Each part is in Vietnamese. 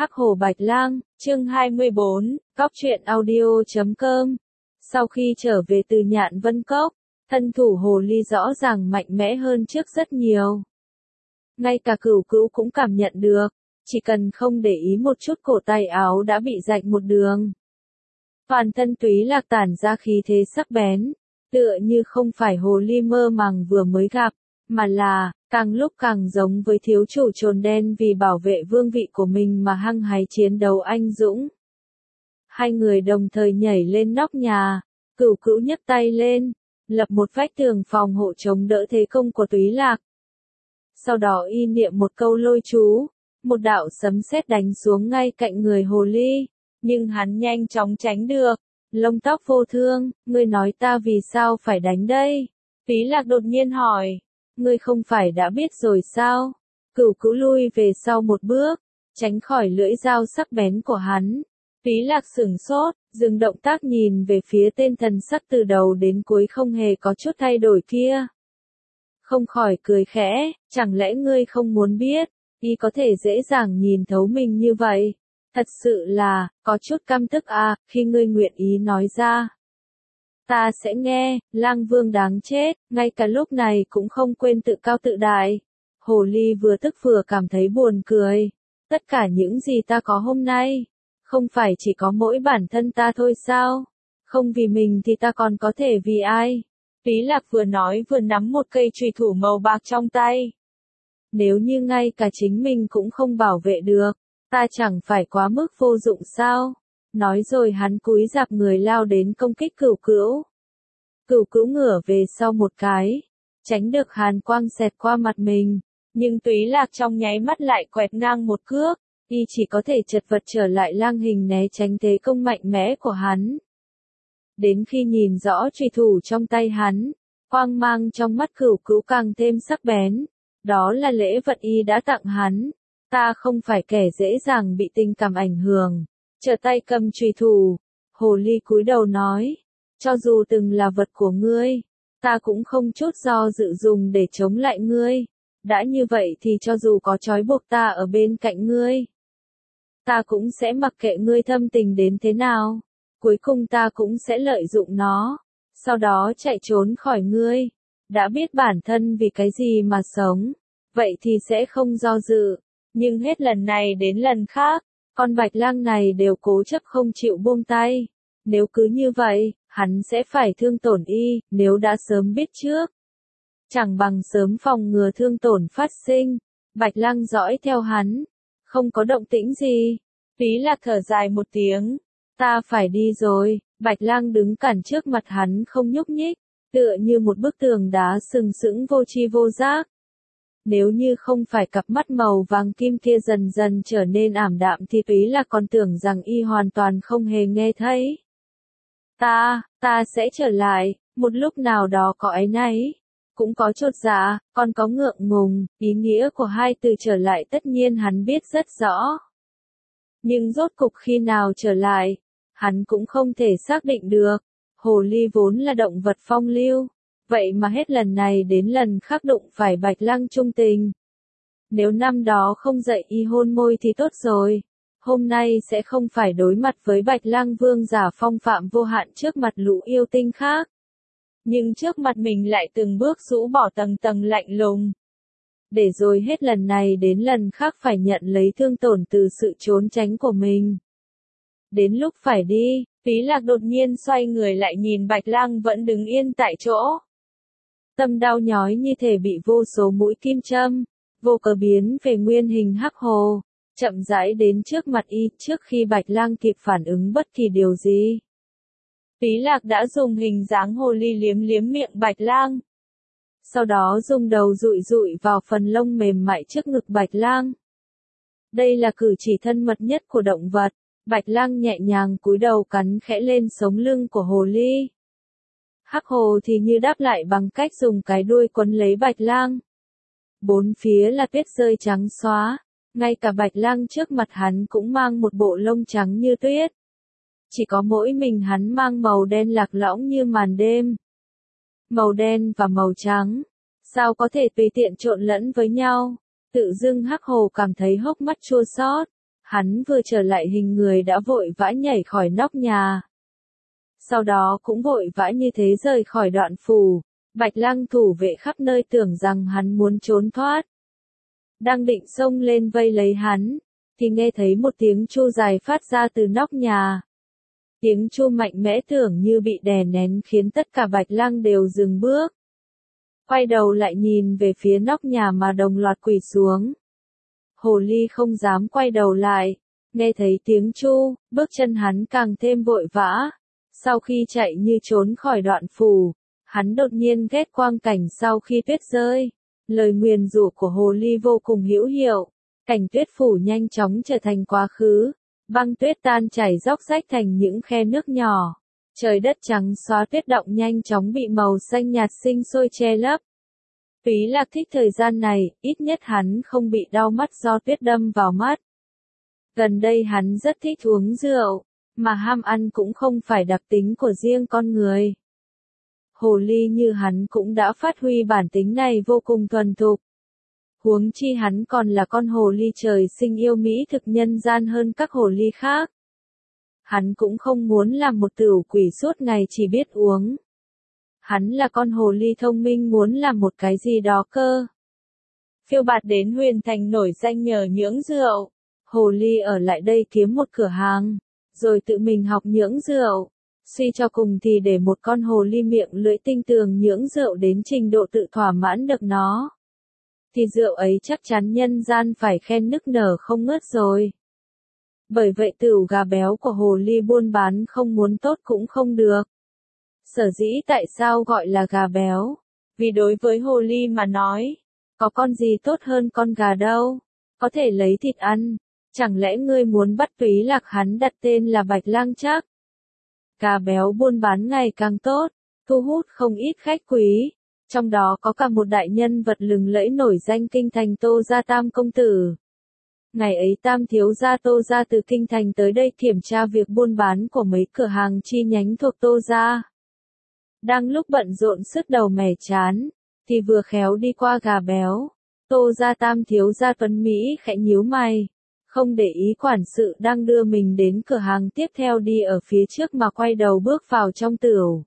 Hắc Hồ Bạch Lang, chương 24, Cóc truyện audio.com. Sau khi trở về từ Nhạn Vân Cốc, thân thủ hồ ly rõ ràng mạnh mẽ hơn trước rất nhiều. Ngay cả Cửu Cữu cũng cảm nhận được, chỉ cần không để ý một chút cổ tay áo đã bị rạch một đường. Toàn thân Túy Lạc tản ra khí thế sắc bén, tựa như không phải hồ ly mơ màng vừa mới gặp, mà là, càng lúc càng giống với thiếu chủ trồn đen vì bảo vệ vương vị của mình mà hăng hái chiến đấu anh dũng. Hai người đồng thời nhảy lên nóc nhà, Cửu Cữu nhấc tay lên, lập một vách tường phòng hộ chống đỡ thế công của Túy Lạc. Sau đó y niệm một câu lôi chú, một đạo sấm sét đánh xuống ngay cạnh người hồ ly, nhưng hắn nhanh chóng tránh được. Lông tóc vô thương, ngươi nói ta vì sao phải đánh đây? Túy Lạc đột nhiên hỏi, ngươi không phải đã biết rồi sao? Cửu Cữu lui về sau một bước, tránh khỏi lưỡi dao sắc bén của hắn. Túy Lạc sửng sốt, dừng động tác nhìn về phía tên thần sắc từ đầu đến cuối không hề có chút thay đổi kia. Không khỏi cười khẽ, chẳng lẽ ngươi không muốn biết, y có thể dễ dàng nhìn thấu mình như vậy? Thật sự là, có chút căm tức à, khi ngươi nguyện ý nói ra. Ta sẽ nghe, Lang Vương đáng chết, ngay cả lúc này cũng không quên tự cao tự đại. Hồ ly vừa tức vừa cảm thấy buồn cười. Tất cả những gì ta có hôm nay, không phải chỉ có mỗi bản thân ta thôi sao? Không vì mình thì ta còn có thể vì ai? Túy Lạc vừa nói vừa nắm một cây chùy thủ màu bạc trong tay. Nếu như ngay cả chính mình cũng không bảo vệ được, ta chẳng phải quá mức vô dụng sao? Nói rồi hắn cúi rạp người lao đến công kích Cửu Cữu. Cửu Cữu ngửa về sau một cái, tránh được hàn quang xẹt qua mặt mình, nhưng Túy Lạc trong nháy mắt lại quẹt ngang một cước, y chỉ có thể chật vật trở lại lang hình né tránh thế công mạnh mẽ của hắn. Đến khi nhìn rõ chùy thủ trong tay hắn, quang mang trong mắt Cửu Cữu càng thêm sắc bén, đó là lễ vật y đã tặng hắn. Ta không phải kẻ dễ dàng bị tình cảm ảnh hưởng. Trở tay cầm chùy thủ, hồ ly cúi đầu nói, cho dù từng là vật của ngươi, ta cũng không chút do dự dùng để chống lại ngươi. Đã như vậy thì cho dù có trói buộc ta ở bên cạnh ngươi, ta cũng sẽ mặc kệ ngươi thâm tình đến thế nào. Cuối cùng ta cũng sẽ lợi dụng nó, sau đó chạy trốn khỏi ngươi. Đã biết bản thân vì cái gì mà sống, vậy thì sẽ không do dự. Nhưng hết lần này đến lần khác, con Bạch Lang này đều cố chấp không chịu buông tay. Nếu cứ như vậy, hắn sẽ phải thương tổn y, nếu đã sớm biết trước. Chẳng bằng sớm phòng ngừa thương tổn phát sinh. Bạch Lang dõi theo hắn, không có động tĩnh gì. Túy Lạc thở dài một tiếng, ta phải đi rồi. Bạch Lang đứng cản trước mặt hắn không nhúc nhích, tựa như một bức tường đá sừng sững vô tri vô giác. Nếu như không phải cặp mắt màu vàng kim kia dần dần trở nên ảm đạm thì Túy Lạc còn tưởng rằng y hoàn toàn không hề nghe thấy. Ta sẽ trở lại, một lúc nào đó có áy náy, cũng có chột dạ, còn có ngượng ngùng, ý nghĩa của hai từ trở lại tất nhiên hắn biết rất rõ. Nhưng rốt cục khi nào trở lại, hắn cũng không thể xác định được. Hồ ly vốn là động vật phong lưu. Vậy mà hết lần này đến lần khác đụng phải Bạch Lang trung tình. Nếu năm đó không dạy y hôn môi thì tốt rồi. Hôm nay sẽ không phải đối mặt với Bạch Lang vương giả phong phạm vô hạn trước mặt lũ yêu tinh khác. Nhưng trước mặt mình lại từng bước rũ bỏ tầng tầng lạnh lùng. Để rồi hết lần này đến lần khác phải nhận lấy thương tổn từ sự trốn tránh của mình. Đến lúc phải đi, Túy Lạc đột nhiên xoay người lại nhìn Bạch Lang vẫn đứng yên tại chỗ. Tâm đau nhói như thể bị vô số mũi kim châm, vô cớ biến về nguyên hình hắc hồ, chậm rãi đến trước mặt y trước khi Bạch Lang kịp phản ứng bất kỳ điều gì. Túy Lạc đã dùng hình dáng hồ ly liếm liếm miệng Bạch Lang. Sau đó dùng đầu dụi dụi vào phần lông mềm mại trước ngực Bạch Lang. Đây là cử chỉ thân mật nhất của động vật. Bạch Lang nhẹ nhàng cúi đầu cắn khẽ lên sống lưng của hồ ly. Hắc hồ thì như đáp lại bằng cách dùng cái đuôi quấn lấy Bạch Lang. Bốn phía là tuyết rơi trắng xóa, ngay cả Bạch Lang trước mặt hắn cũng mang một bộ lông trắng như tuyết. Chỉ có mỗi mình hắn mang màu đen lạc lõng như màn đêm. Màu đen và màu trắng, sao có thể tùy tiện trộn lẫn với nhau? Tự dưng Hắc hồ cảm thấy hốc mắt chua xót. Hắn vừa trở lại hình người đã vội vã nhảy khỏi nóc nhà. Sau đó cũng vội vã như thế rời khỏi đoạn phủ. Bạch Lăng thủ vệ khắp nơi tưởng rằng hắn muốn trốn thoát. Đang định xông lên vây lấy hắn, thì nghe thấy một tiếng chu dài phát ra từ nóc nhà. Tiếng chu mạnh mẽ tưởng như bị đè nén khiến tất cả Bạch Lăng đều dừng bước. Quay đầu lại nhìn về phía nóc nhà mà đồng loạt quỳ xuống. Hồ ly không dám quay đầu lại, nghe thấy tiếng chu, bước chân hắn càng thêm vội vã. Sau khi chạy như trốn khỏi đoạn phủ, hắn đột nhiên ghét quang cảnh sau khi tuyết rơi. Lời nguyền rủa của hồ ly vô cùng hữu hiệu, cảnh tuyết phủ nhanh chóng trở thành quá khứ, băng tuyết tan chảy róc rách thành những khe nước nhỏ. Trời đất trắng xóa tuyết động nhanh chóng bị màu xanh nhạt sinh sôi che lấp. Túy Lạc thích thời gian này, ít nhất hắn không bị đau mắt do tuyết đâm vào mắt. Gần đây hắn rất thích uống rượu, mà ham ăn cũng không phải đặc tính của riêng con người. Hồ ly như hắn cũng đã phát huy bản tính này vô cùng thuần thục. Huống chi hắn còn là con hồ ly trời sinh yêu mỹ thực nhân gian hơn các hồ ly khác. Hắn cũng không muốn làm một tửu quỷ suốt ngày chỉ biết uống. Hắn là con hồ ly thông minh muốn làm một cái gì đó cơ. Phiêu bạt đến Huyền Thành nổi danh nhờ nhưỡng rượu. Hồ ly ở lại đây kiếm một cửa hàng, rồi tự mình học nhưỡng rượu. Suy cho cùng thì để một con hồ ly miệng lưỡi tinh tường nhưỡng rượu đến trình độ tự thỏa mãn được nó, thì rượu ấy chắc chắn nhân gian phải khen nức nở không ngớt rồi. Bởi vậy tửu gà béo của hồ ly buôn bán không muốn tốt cũng không được. Sở dĩ tại sao gọi là gà béo? Vì đối với hồ ly mà nói, có con gì tốt hơn con gà đâu, có thể lấy thịt ăn. Chẳng lẽ ngươi muốn bắt Túy Lạc hắn đặt tên là Bạch Lang chắc? Gà béo buôn bán ngày càng tốt, thu hút không ít khách quý, trong đó có cả một đại nhân vật lừng lẫy nổi danh kinh thành Tô gia Tam công tử. Ngày ấy Tam thiếu gia Tô gia từ kinh thành tới đây kiểm tra việc buôn bán của mấy cửa hàng chi nhánh thuộc Tô gia. Đang lúc bận rộn sứt đầu mẻ chán, thì vừa khéo đi qua gà béo. Tô gia Tam thiếu gia tuấn Mỹ khẽ nhíu mày, không để ý quản sự đang đưa mình đến cửa hàng tiếp theo đi ở phía trước mà quay đầu bước vào trong tửu.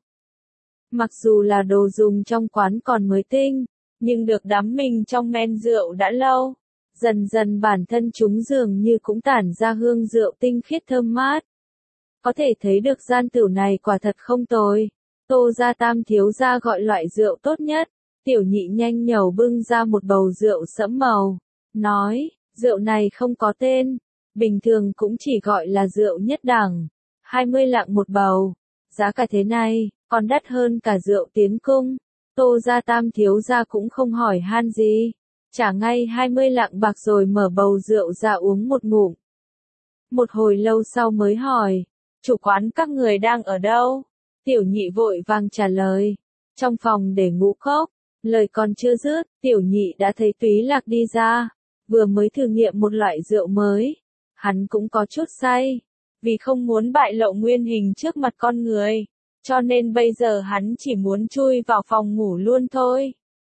Mặc dù là đồ dùng trong quán còn mới tinh, nhưng được đắm mình trong men rượu đã lâu. Dần dần bản thân chúng dường như cũng tản ra hương rượu tinh khiết thơm mát. Có thể thấy được gian tửu này quả thật không tồi. Tô gia Tam thiếu gia gọi loại rượu tốt nhất. Tiểu nhị nhanh nhẩu bưng ra một bầu rượu sẫm màu, nói, rượu này không có tên, bình thường cũng chỉ gọi là rượu nhất đẳng, 20 lạng một bầu, giá cả thế này, còn đắt hơn cả rượu tiến cung. Tô gia Tam thiếu gia cũng không hỏi han gì, trả ngay 20 lạng bạc rồi mở bầu rượu ra uống một ngụm. Một hồi lâu sau mới hỏi, chủ quán các người đang ở đâu? Tiểu nhị vội vàng trả lời, trong phòng để ngũ cốc. Lời còn chưa dứt, tiểu nhị đã thấy Túy Lạc đi ra, vừa mới thử nghiệm một loại rượu mới. Hắn cũng có chút say, vì không muốn bại lộ nguyên hình trước mặt con người, cho nên bây giờ hắn chỉ muốn chui vào phòng ngủ luôn thôi.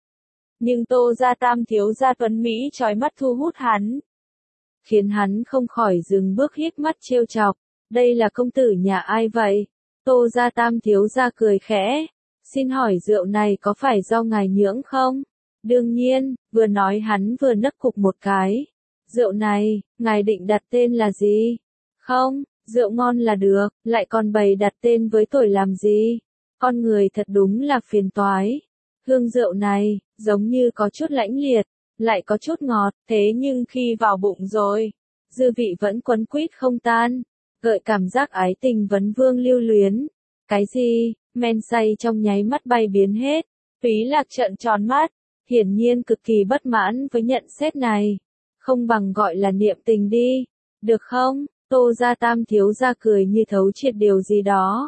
Nhưng Tô gia Tam thiếu gia tuấn Mỹ chói mắt thu hút hắn, khiến hắn không khỏi dừng bước hít mắt trêu chọc. Đây là công tử nhà ai vậy? Tô gia Tam thiếu gia cười khẽ. Xin hỏi rượu này có phải do ngài nhưỡng không? Đương nhiên, vừa nói hắn vừa nấc cục một cái. Rượu này, ngài định đặt tên là gì? Không, rượu ngon là được, lại còn bày đặt tên với tuổi làm gì? Con người thật đúng là phiền toái. Hương rượu này, giống như có chút lãnh liệt, lại có chút ngọt, thế nhưng khi vào bụng rồi, dư vị vẫn quấn quýt không tan, gợi cảm giác ái tình vấn vương lưu luyến. Cái gì? Men say trong nháy mắt bay biến hết. Túy Lạc trợn tròn mắt, hiển nhiên cực kỳ bất mãn với nhận xét này. Không bằng gọi là niệm tình đi, được không? Tô gia Tam thiếu gia cười như thấu triệt điều gì đó.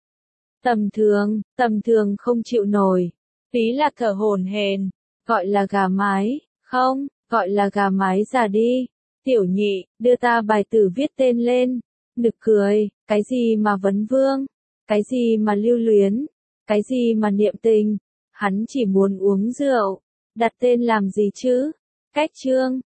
Tầm thường không chịu nổi. Túy Lạc thở hổn hển, gọi là gà mái, không, gọi là gà mái già đi. Tiểu nhị, đưa ta bài tử viết tên lên. Nực cười, cái gì mà vấn vương? Cái gì mà lưu luyến, cái gì mà niệm tình, hắn chỉ muốn uống rượu, đặt tên làm gì chứ? Cách chương